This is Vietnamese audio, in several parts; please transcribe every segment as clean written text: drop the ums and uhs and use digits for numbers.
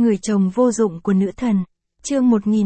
Người chồng vô dụng của nữ thần. Chương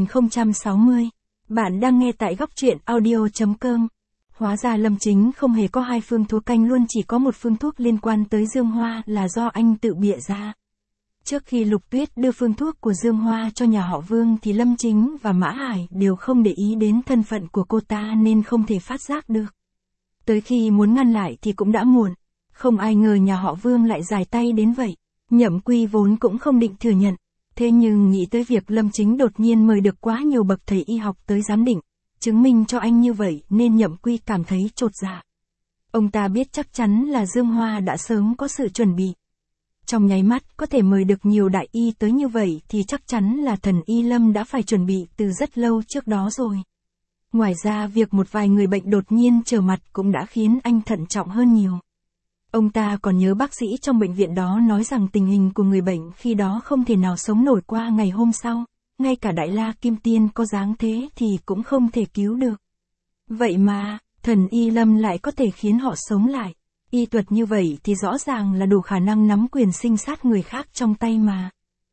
1060. Bạn đang nghe tại góc truyện audio.com. Hóa ra Lâm Chính không hề có hai phương thuốc canh, luôn chỉ có một phương thuốc liên quan tới Dương Hoa là do anh tự bịa ra. Trước khi Lục Tuyết đưa phương thuốc của Dương Hoa cho nhà họ Vương thì Lâm Chính và Mã Hải đều không để ý đến thân phận của cô ta nên không thể phát giác được. Tới khi muốn ngăn lại thì cũng đã muộn. Không ai ngờ nhà họ Vương lại dài tay đến vậy. Nhậm Quy vốn cũng không định thừa nhận. Thế nhưng nghĩ tới việc Lâm Chính đột nhiên mời được quá nhiều bậc thầy y học tới giám định, chứng minh cho anh như vậy nên Nhậm Quy cảm thấy chột dạ. Ông ta biết chắc chắn là Dương Hoa đã sớm có sự chuẩn bị. Trong nháy mắt có thể mời được nhiều đại y tới như vậy thì chắc chắn là thần y Lâm đã phải chuẩn bị từ rất lâu trước đó rồi. Ngoài ra việc một vài người bệnh đột nhiên trở mặt cũng đã khiến anh thận trọng hơn nhiều. Ông ta còn nhớ bác sĩ trong bệnh viện đó nói rằng tình hình của người bệnh khi đó không thể nào sống nổi qua ngày hôm sau, ngay cả Đại La Kim Tiên có dáng thế thì cũng không thể cứu được. Vậy mà, thần y Lâm lại có thể khiến họ sống lại. Y thuật như vậy thì rõ ràng là đủ khả năng nắm quyền sinh sát người khác trong tay mà.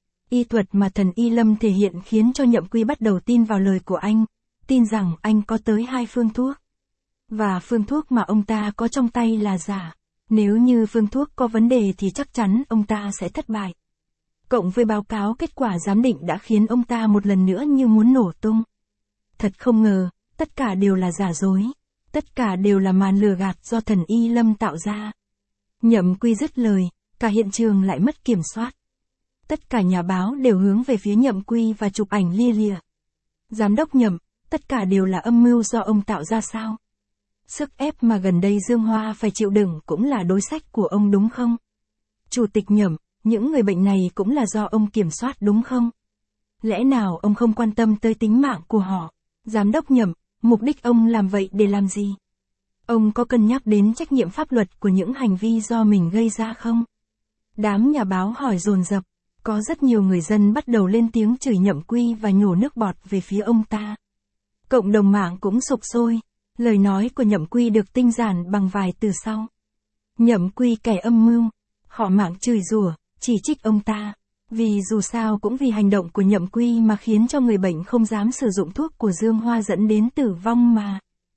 Y thuật mà thần y Lâm thể hiện khiến cho Nhậm Quy bắt đầu tin vào lời của anh, tin rằng anh có tới 2 phương thuốc. Và phương thuốc mà ông ta có trong tay là giả. Nếu như phương thuốc có vấn đề thì chắc chắn ông ta sẽ thất bại. Cộng với báo cáo kết quả giám định đã khiến ông ta một lần nữa như muốn nổ tung. Thật không ngờ, tất cả đều là giả dối. Tất cả đều là màn lừa gạt do thần y Lâm tạo ra. Nhậm Quy dứt lời, cả hiện trường lại mất kiểm soát. Tất cả nhà báo đều hướng về phía Nhậm Quy và chụp ảnh lia lịa. Giám đốc Nhậm, tất cả đều là âm mưu do ông tạo ra sao? Sức ép mà gần đây Dương Hoa phải chịu đựng cũng là đối sách của ông đúng không? Chủ tịch Nhậm, những người bệnh này cũng là do ông kiểm soát đúng không? Lẽ nào ông không quan tâm tới tính mạng của họ? Giám đốc Nhậm, mục đích ông làm vậy để làm gì? Ông có cân nhắc đến trách nhiệm pháp luật của những hành vi do mình gây ra không? Đám nhà báo hỏi dồn dập, có rất nhiều người dân bắt đầu lên tiếng chửi Nhậm Quy và nhổ nước bọt về phía ông ta. Cộng đồng mạng cũng sục sôi. Lời nói của Nhậm Quy được tinh giản bằng vài từ sau. Nhậm Quy kẻ âm mưu, họ mạng chửi rủa, chỉ trích ông ta. Vì dù sao cũng vì hành động của Nhậm Quy mà khiến cho người bệnh không dám sử dụng thuốc của Dương Hoa dẫn đến tử vong mà.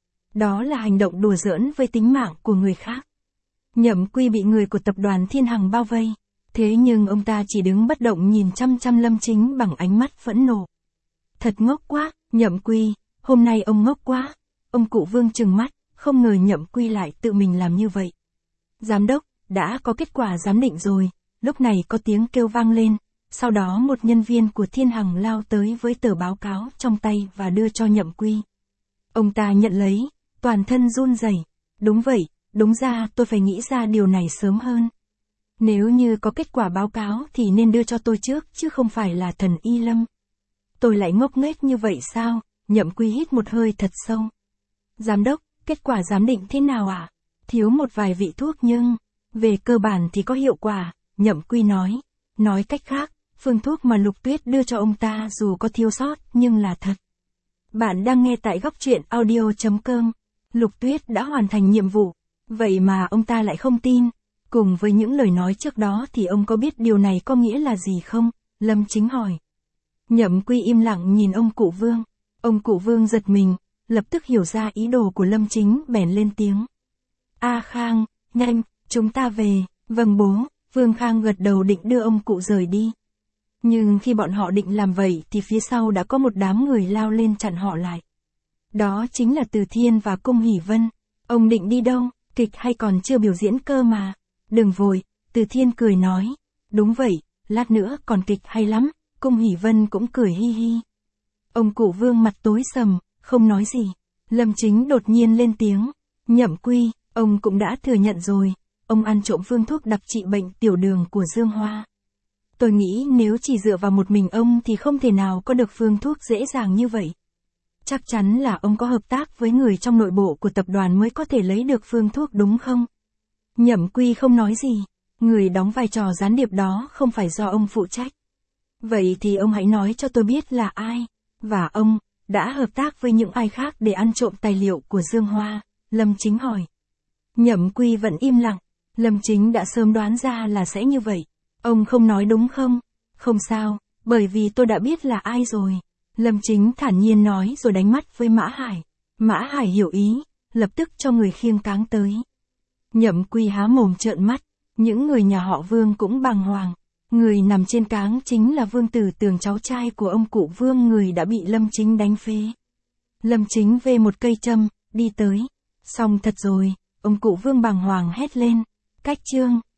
Đó là hành động đùa giỡn với tính mạng của người khác. Nhậm Quy bị người của tập đoàn Thiên Hằng bao vây. Thế nhưng ông ta chỉ đứng bất động nhìn chăm chăm Lâm Chính bằng ánh mắt phẫn nộ. Thật ngốc quá, Nhậm Quy, hôm nay ông ngốc quá. Ông cụ Vương trừng mắt, không ngờ Nhậm Quy lại tự mình làm như vậy. Giám đốc, đã có kết quả giám định rồi. Lúc này có tiếng kêu vang lên. Sau đó một nhân viên của Thiên Hằng lao tới với tờ báo cáo trong tay và đưa cho Nhậm Quy. Ông ta nhận lấy, toàn thân run rẩy. Đúng vậy, đúng ra tôi phải nghĩ ra điều này sớm hơn. Nếu như có kết quả báo cáo thì nên đưa cho tôi trước chứ không phải là thần y Lâm. Tôi lại ngốc nghếch như vậy sao? Nhậm Quy hít một hơi thật sâu. Giám đốc, kết quả giám định thế nào ạ? Thiếu một vài vị thuốc nhưng, về cơ bản thì có hiệu quả, Nhậm Quy nói. Nói cách khác, phương thuốc mà Lục Tuyết đưa cho ông ta dù có thiếu sót nhưng là thật. Bạn đang nghe tại góc truyện audio.com. Lục Tuyết đã hoàn thành nhiệm vụ, vậy mà ông ta lại không tin. Cùng với những lời nói trước đó thì ông có biết điều này có nghĩa là gì không? Lâm Chính hỏi. Nhậm Quy im lặng nhìn ông cụ Vương. Ông cụ Vương giật mình. Lập tức hiểu ra ý đồ của Lâm Chính bèn lên tiếng. A Khang, nhanh, chúng ta về. Vâng bố. Vương Khang gật đầu định đưa ông cụ rời đi. Nhưng khi bọn họ định làm vậy thì phía sau đã có một đám người lao lên chặn họ lại. Đó chính là Từ Thiên và Cung Hỷ Vân. Ông định đi đâu, kịch hay còn chưa biểu diễn cơ mà. Đừng vội, Từ Thiên cười nói. Đúng vậy, lát nữa còn kịch hay lắm. Cung Hỷ Vân cũng cười hi hi. Ông cụ Vương mặt tối sầm. Không nói gì. Lâm Chính đột nhiên lên tiếng. Nhậm Quy, ông cũng đã thừa nhận rồi. Ông ăn trộm phương thuốc đặc trị bệnh tiểu đường của Dương Hoa. Tôi nghĩ nếu chỉ dựa vào một mình ông thì không thể nào có được phương thuốc dễ dàng như vậy. Chắc chắn là ông có hợp tác với người trong nội bộ của tập đoàn mới có thể lấy được phương thuốc đúng không? Nhậm Quy không nói gì. Người đóng vai trò gián điệp đó không phải do ông phụ trách. Vậy thì ông hãy nói cho tôi biết là ai. Và ông đã hợp tác với những ai khác để ăn trộm tài liệu của Dương Hoa? Lâm Chính hỏi. Nhậm Quy vẫn im lặng. Lâm Chính đã sớm đoán ra là sẽ như vậy. Ông không nói đúng không? Không sao, Bởi vì tôi đã biết là ai rồi. Lâm Chính thản nhiên nói rồi đánh mắt với Mã Hải. Mã Hải hiểu ý, lập tức cho người khiêng cáng tới. Nhậm Quy há mồm trợn mắt, những người nhà họ Vương cũng bàng hoàng. Người nằm trên cáng chính là Vương Tử Tường, cháu trai của ông cụ Vương, người đã bị Lâm Chính đánh phế. Lâm Chính về một cây châm, đi tới. Xong thật rồi, ông cụ Vương bàng hoàng hét lên. Cách chương